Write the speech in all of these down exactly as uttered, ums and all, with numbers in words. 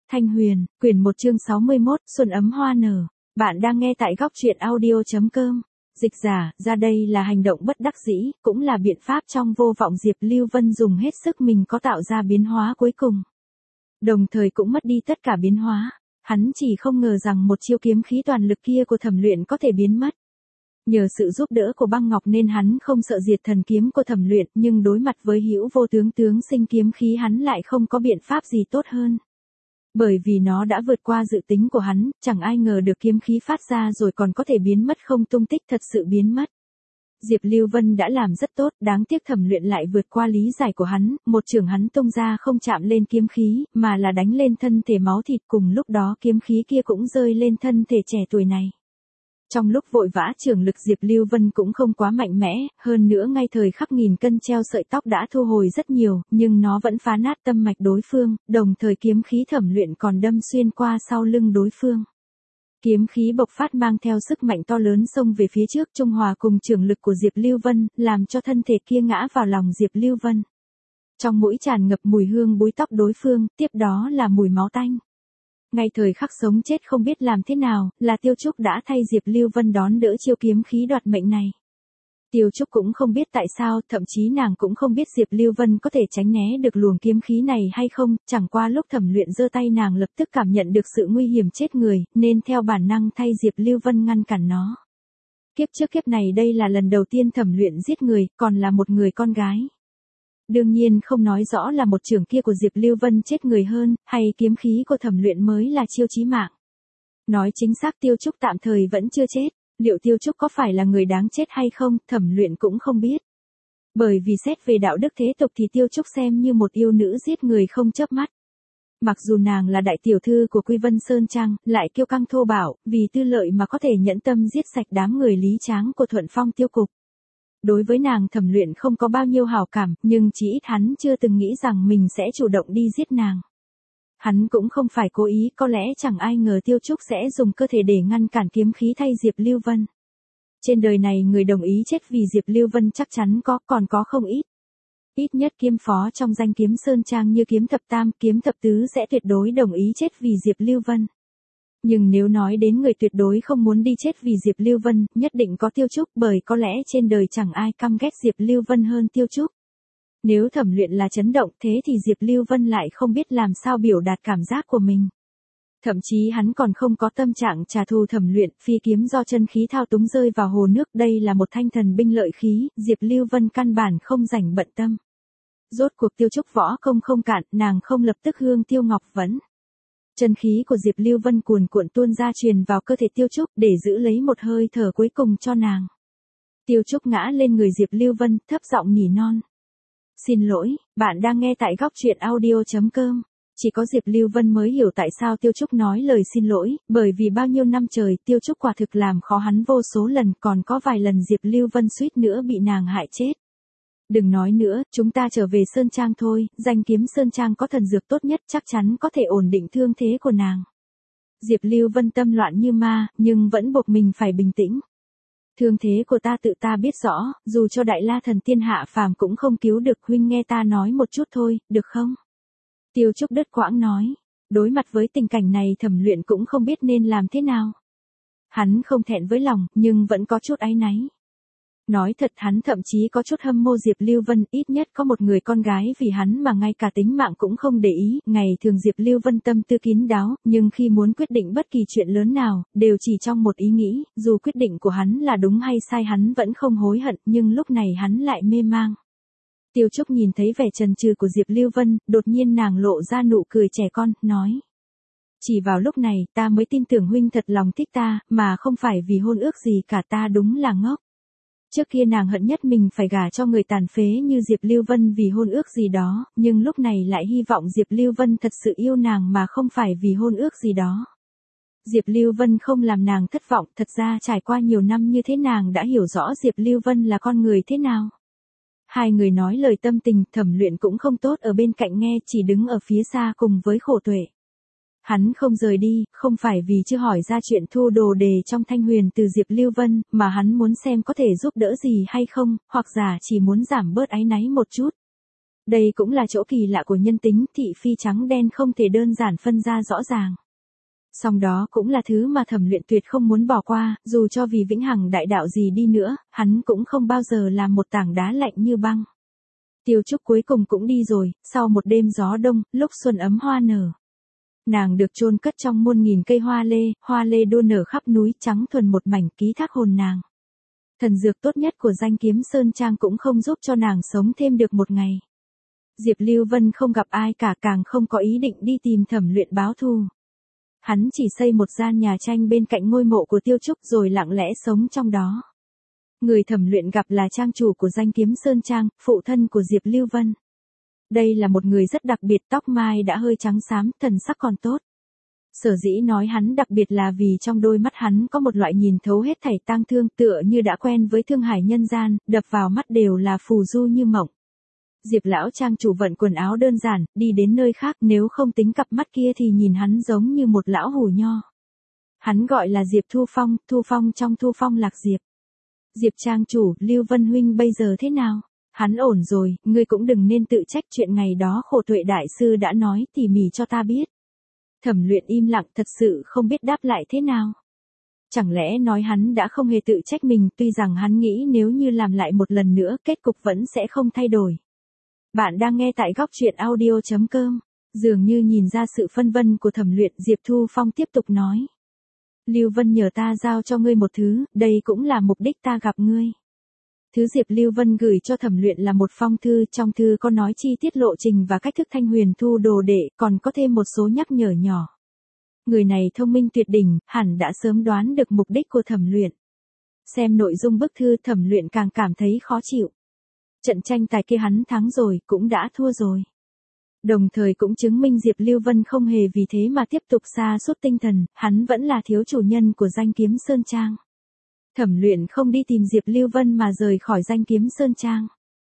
Thanh Huyền, quyển một chương sáu mươi mốt, Xuân ấm hoa nở. Bạn đang nghe tại góc truyện audio.com. Dịch giả, ra đây là hành động bất đắc dĩ, cũng là biện pháp trong vô vọng Diệp Lưu Vân dùng hết sức mình có tạo ra biến hóa cuối cùng. Đồng thời cũng mất đi tất cả biến hóa. Hắn chỉ không ngờ rằng một chiêu kiếm khí toàn lực kia của Thẩm Luyện có thể biến mất. Nhờ sự giúp đỡ của băng ngọc nên hắn không sợ diệt thần kiếm của Thẩm Luyện, nhưng đối mặt với hữu vô tướng tướng sinh kiếm khí hắn lại không có biện pháp gì tốt hơn. Bởi vì nó đã vượt qua dự tính của hắn, chẳng ai ngờ được kiếm khí phát ra rồi còn có thể biến mất không tung tích, thật sự biến mất. Diệp Lưu Vân đã làm rất tốt, đáng tiếc Thẩm Luyện lại vượt qua lý giải của hắn, một chưởng hắn tung ra không chạm lên kiếm khí, mà là đánh lên thân thể máu thịt, cùng lúc đó kiếm khí kia cũng rơi lên thân thể trẻ tuổi này. Trong lúc vội vã chưởng lực Diệp Lưu Vân cũng không quá mạnh mẽ, hơn nữa ngay thời khắc nghìn cân treo sợi tóc đã thu hồi rất nhiều, nhưng nó vẫn phá nát tâm mạch đối phương, đồng thời kiếm khí Thẩm Luyện còn đâm xuyên qua sau lưng đối phương. Kiếm khí bộc phát mang theo sức mạnh to lớn xông về phía trước, trung hòa cùng chưởng lực của Diệp Lưu Vân, làm cho thân thể kia ngã vào lòng Diệp Lưu Vân. Trong mũi tràn ngập mùi hương búi tóc đối phương, tiếp đó là mùi máu tanh. Ngay thời khắc sống chết không biết làm thế nào, là Tiêu Trúc đã thay Diệp Lưu Vân đón đỡ chiêu kiếm khí đoạt mệnh này. Tiêu Trúc cũng không biết tại sao, thậm chí nàng cũng không biết Diệp Lưu Vân có thể tránh né được luồng kiếm khí này hay không, chẳng qua lúc Thẩm Luyện giơ tay nàng lập tức cảm nhận được sự nguy hiểm chết người, nên theo bản năng thay Diệp Lưu Vân ngăn cản nó. Kiếp trước kiếp này đây là lần đầu tiên Thẩm Luyện giết người, còn là một người con gái. Đương nhiên không nói rõ là một chưởng kia của Diệp Lưu Vân chết người hơn, hay kiếm khí của Thẩm Luyện mới là chiêu chí mạng. Nói chính xác Tiêu Trúc tạm thời vẫn chưa chết, liệu Tiêu Trúc có phải là người đáng chết hay không, Thẩm Luyện cũng không biết. Bởi vì xét về đạo đức thế tục thì Tiêu Trúc xem như một yêu nữ giết người không chớp mắt. Mặc dù nàng là đại tiểu thư của Quy Vân Sơn Trang, lại kiêu căng thô bạo, vì tư lợi mà có thể nhẫn tâm giết sạch đám người lý tráng của Thuận Phong Tiêu Cục. Đối với nàng Thẩm Luyện không có bao nhiêu hảo cảm, nhưng chỉ ít hắn chưa từng nghĩ rằng mình sẽ chủ động đi giết nàng. Hắn cũng không phải cố ý, có lẽ chẳng ai ngờ Tiêu Trúc sẽ dùng cơ thể để ngăn cản kiếm khí thay Diệp Lưu Vân. Trên đời này người đồng ý chết vì Diệp Lưu Vân chắc chắn có, còn có không ít. Ít nhất kiếm phó trong danh kiếm Sơn Trang như kiếm thập tam, kiếm thập tứ sẽ tuyệt đối đồng ý chết vì Diệp Lưu Vân. Nhưng nếu nói đến người tuyệt đối không muốn đi chết vì Diệp Lưu Vân, nhất định có Tiêu Trúc, bởi có lẽ trên đời chẳng ai căm ghét Diệp Lưu Vân hơn Tiêu Trúc. Nếu Thẩm Luyện là chấn động thế thì Diệp Lưu Vân lại không biết làm sao biểu đạt cảm giác của mình. Thậm chí hắn còn không có tâm trạng trả thù Thẩm Luyện, phi kiếm do chân khí thao túng rơi vào hồ nước, đây là một thanh thần binh lợi khí, Diệp Lưu Vân căn bản không rảnh bận tâm. Rốt cuộc Tiêu Trúc võ công không cạn, nàng không lập tức hương tiêu ngọc vẫn. Chân khí của Diệp Lưu Vân cuồn cuộn tuôn ra truyền vào cơ thể Tiêu Trúc để giữ lấy một hơi thở cuối cùng cho nàng. Tiêu Trúc ngã lên người Diệp Lưu Vân, thấp giọng nỉ non. Xin lỗi, bạn đang nghe tại góc truyện audio.com. Chỉ có Diệp Lưu Vân mới hiểu tại sao Tiêu Trúc nói lời xin lỗi, bởi vì bao nhiêu năm trời Tiêu Trúc quả thực làm khó hắn vô số lần, còn có vài lần Diệp Lưu Vân suýt nữa bị nàng hại chết. Đừng nói nữa, chúng ta trở về Sơn Trang thôi, danh kiếm Sơn Trang có thần dược tốt nhất chắc chắn có thể ổn định thương thế của nàng. Diệp Lưu Vân tâm loạn như ma, nhưng vẫn buộc mình phải bình tĩnh. Thương thế của ta tự ta biết rõ, dù cho Đại La Thần Tiên hạ phàm cũng không cứu được, huynh nghe ta nói một chút thôi, được không? Tiêu Trúc đứt quãng nói, đối mặt với tình cảnh này Thẩm Luyện cũng không biết nên làm thế nào. Hắn không thẹn với lòng, nhưng vẫn có chút áy náy. Nói thật hắn thậm chí có chút hâm mộ Diệp Lưu Vân, ít nhất có một người con gái vì hắn mà ngay cả tính mạng cũng không để ý, ngày thường Diệp Lưu Vân tâm tư kín đáo, nhưng khi muốn quyết định bất kỳ chuyện lớn nào, đều chỉ trong một ý nghĩ, dù quyết định của hắn là đúng hay sai hắn vẫn không hối hận, nhưng lúc này hắn lại mê mang. Tiêu Trúc nhìn thấy vẻ chần chừ của Diệp Lưu Vân, đột nhiên nàng lộ ra nụ cười trẻ con, nói. Chỉ vào lúc này ta mới tin tưởng huynh thật lòng thích ta, mà không phải vì hôn ước gì cả, ta đúng là ngốc. Trước kia nàng hận nhất mình phải gả cho người tàn phế như Diệp Lưu Vân vì hôn ước gì đó, nhưng lúc này lại hy vọng Diệp Lưu Vân thật sự yêu nàng mà không phải vì hôn ước gì đó. Diệp Lưu Vân không làm nàng thất vọng, thật ra trải qua nhiều năm như thế nàng đã hiểu rõ Diệp Lưu Vân là con người thế nào. Hai người nói lời tâm tình, Thẩm Luyện cũng không tốt ở bên cạnh nghe, chỉ đứng ở phía xa cùng với Khổ Tuệ. Hắn không rời đi, không phải vì chưa hỏi ra chuyện thu đồ đề trong Thanh Huyền từ Diệp Lưu Vân, mà hắn muốn xem có thể giúp đỡ gì hay không, hoặc giả chỉ muốn giảm bớt áy náy một chút. Đây cũng là chỗ kỳ lạ của nhân tính, thị phi trắng đen không thể đơn giản phân ra rõ ràng. Song đó cũng là thứ mà Thẩm Luyện tuyệt không muốn bỏ qua, dù cho vì vĩnh hằng đại đạo gì đi nữa, hắn cũng không bao giờ làm một tảng đá lạnh như băng. Tiêu Trúc cuối cùng cũng đi rồi, sau một đêm gió đông, lúc xuân ấm hoa nở. Nàng được chôn cất trong muôn nghìn cây hoa lê, hoa lê đua nở khắp núi trắng thuần một mảnh ký thác hồn nàng. Thần dược tốt nhất của Danh Kiếm Sơn Trang cũng không giúp cho nàng sống thêm được một ngày. Diệp Lưu Vân không gặp ai cả, càng không có ý định đi tìm Thẩm Luyện báo thù. Hắn chỉ xây một gian nhà tranh bên cạnh ngôi mộ của Tiêu Trúc rồi lặng lẽ sống trong đó. Người Thẩm Luyện gặp là trang chủ của Danh Kiếm Sơn Trang, phụ thân của Diệp Lưu Vân. Đây là một người rất đặc biệt, tóc mai đã hơi trắng xám, thần sắc còn tốt. Sở dĩ nói hắn đặc biệt là vì trong đôi mắt hắn có một loại nhìn thấu hết thảy tang thương, tựa như đã quen với thương hải nhân gian, đập vào mắt đều là phù du như mộng. Diệp lão trang chủ vận quần áo đơn giản, đi đến nơi khác, nếu không tính cặp mắt kia thì nhìn hắn giống như một lão hủ nho. Hắn gọi là Diệp Thu Phong, Thu Phong trong Thu Phong Lạc Diệp. Diệp trang chủ, Lưu Vân huynh bây giờ thế nào? Hắn ổn rồi, ngươi cũng đừng nên tự trách, chuyện ngày đó Khổ Tuệ đại sư đã nói tỉ mỉ cho ta biết. Thẩm Luyện im lặng, thật sự không biết đáp lại thế nào. Chẳng lẽ nói hắn đã không hề tự trách mình, tuy rằng hắn nghĩ nếu như làm lại một lần nữa, kết cục vẫn sẽ không thay đổi. Bạn đang nghe tại góc truyện audio chấm com. Dường như nhìn ra sự phân vân của Thẩm Luyện, Diệp Thu Phong tiếp tục nói. Lưu Vân nhờ ta giao cho ngươi một thứ, đây cũng là mục đích ta gặp ngươi. Thứ Diệp Lưu Vân gửi cho Thẩm Luyện là một phong thư, trong thư có nói chi tiết lộ trình và cách thức Thanh Huyền thu đồ đệ, còn có thêm một số nhắc nhở nhỏ. Người này thông minh tuyệt đỉnh, hẳn đã sớm đoán được mục đích của Thẩm Luyện. Xem nội dung bức thư, Thẩm Luyện càng cảm thấy khó chịu. Trận tranh tài kia hắn thắng rồi, cũng đã thua rồi. Đồng thời cũng chứng minh Diệp Lưu Vân không hề vì thế mà tiếp tục sa sút tinh thần, hắn vẫn là thiếu chủ nhân của Danh Kiếm Sơn Trang. Thẩm Luyện không đi tìm Diệp Lưu Vân mà rời khỏi Danh Kiếm Sơn Trang.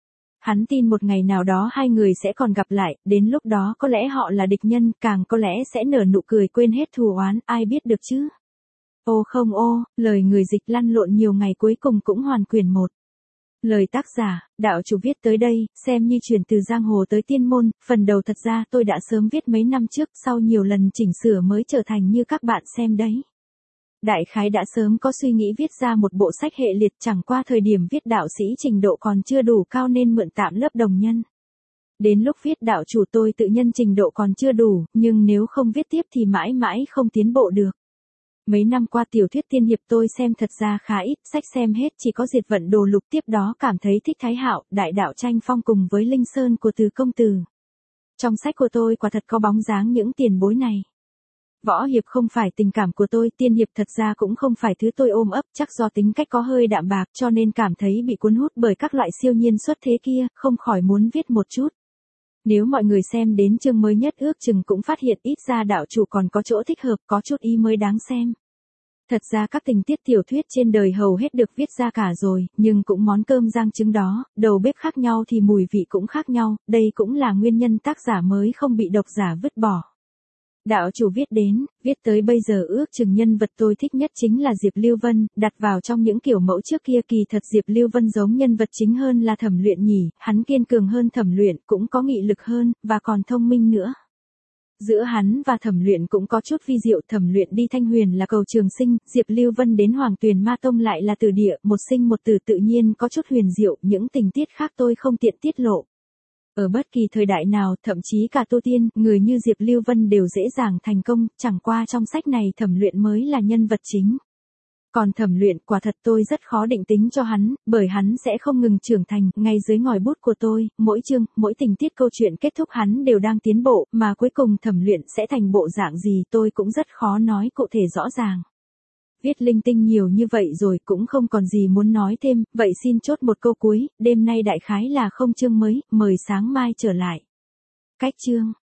Hắn tin một ngày nào đó hai người sẽ còn gặp lại, đến lúc đó có lẽ họ là địch nhân, càng có lẽ sẽ nở nụ cười quên hết thù oán, ai biết được chứ. Ô không ô, lời người dịch lăn lộn nhiều ngày cuối cùng cũng hoàn quyển một. Lời tác giả, đạo chủ viết tới đây, xem như chuyển từ giang hồ tới tiên môn, phần đầu thật ra tôi đã sớm viết mấy năm trước, sau nhiều lần chỉnh sửa mới trở thành như các bạn xem đấy. Đại khái đã sớm có suy nghĩ viết ra một bộ sách hệ liệt, chẳng qua thời điểm viết đạo sĩ trình độ còn chưa đủ cao nên mượn tạm lớp đồng nhân. Đến lúc viết đạo chủ tôi tự nhân trình độ còn chưa đủ, nhưng nếu không viết tiếp thì mãi mãi không tiến bộ được. Mấy năm qua tiểu thuyết tiên hiệp tôi xem thật ra khá ít, sách xem hết chỉ có Diệt Vận Đồ Lục, tiếp đó cảm thấy thích Thái Hạo, Đại Đạo Tranh Phong cùng với Linh Sơn của Từ Công Tử. Trong sách của tôi quả thật có bóng dáng những tiền bối này. Võ hiệp không phải tình cảm của tôi, tiên hiệp thật ra cũng không phải thứ tôi ôm ấp, chắc do tính cách có hơi đạm bạc cho nên cảm thấy bị cuốn hút bởi các loại siêu nhiên xuất thế kia, không khỏi muốn viết một chút. Nếu mọi người xem đến chương mới nhất ước chừng cũng phát hiện ít ra đạo chủ còn có chỗ thích hợp, có chút ý mới đáng xem. Thật ra các tình tiết tiểu thuyết trên đời hầu hết được viết ra cả rồi, nhưng cũng món cơm rang trứng đó, đầu bếp khác nhau thì mùi vị cũng khác nhau, đây cũng là nguyên nhân tác giả mới không bị độc giả vứt bỏ. Đạo chủ viết đến, viết tới bây giờ ước chừng nhân vật tôi thích nhất chính là Diệp Lưu Vân, đặt vào trong những kiểu mẫu trước kia kỳ thật Diệp Lưu Vân giống nhân vật chính hơn là Thẩm Luyện nhỉ, hắn kiên cường hơn Thẩm Luyện, cũng có nghị lực hơn, và còn thông minh nữa. Giữa hắn và Thẩm Luyện cũng có chút vi diệu, Thẩm Luyện đi Thanh Huyền là cầu trường sinh, Diệp Lưu Vân đến Hoàng Tuyền Ma Tông lại là từ địa, một sinh một tử tự nhiên có chút huyền diệu, những tình tiết khác tôi không tiện tiết lộ. Ở bất kỳ thời đại nào, thậm chí cả tu tiên, người như Diệp Lưu Vân đều dễ dàng thành công, chẳng qua trong sách này Thẩm Luyện mới là nhân vật chính. Còn Thẩm Luyện quả thật tôi rất khó định tính cho hắn, bởi hắn sẽ không ngừng trưởng thành, ngay dưới ngòi bút của tôi, mỗi chương, mỗi tình tiết câu chuyện kết thúc hắn đều đang tiến bộ, mà cuối cùng Thẩm Luyện sẽ thành bộ dạng gì tôi cũng rất khó nói cụ thể rõ ràng. Viết linh tinh nhiều như vậy rồi cũng không còn gì muốn nói thêm, vậy xin chốt một câu cuối, đêm nay đại khái là không chương mới, mời sáng mai trở lại. Cách chương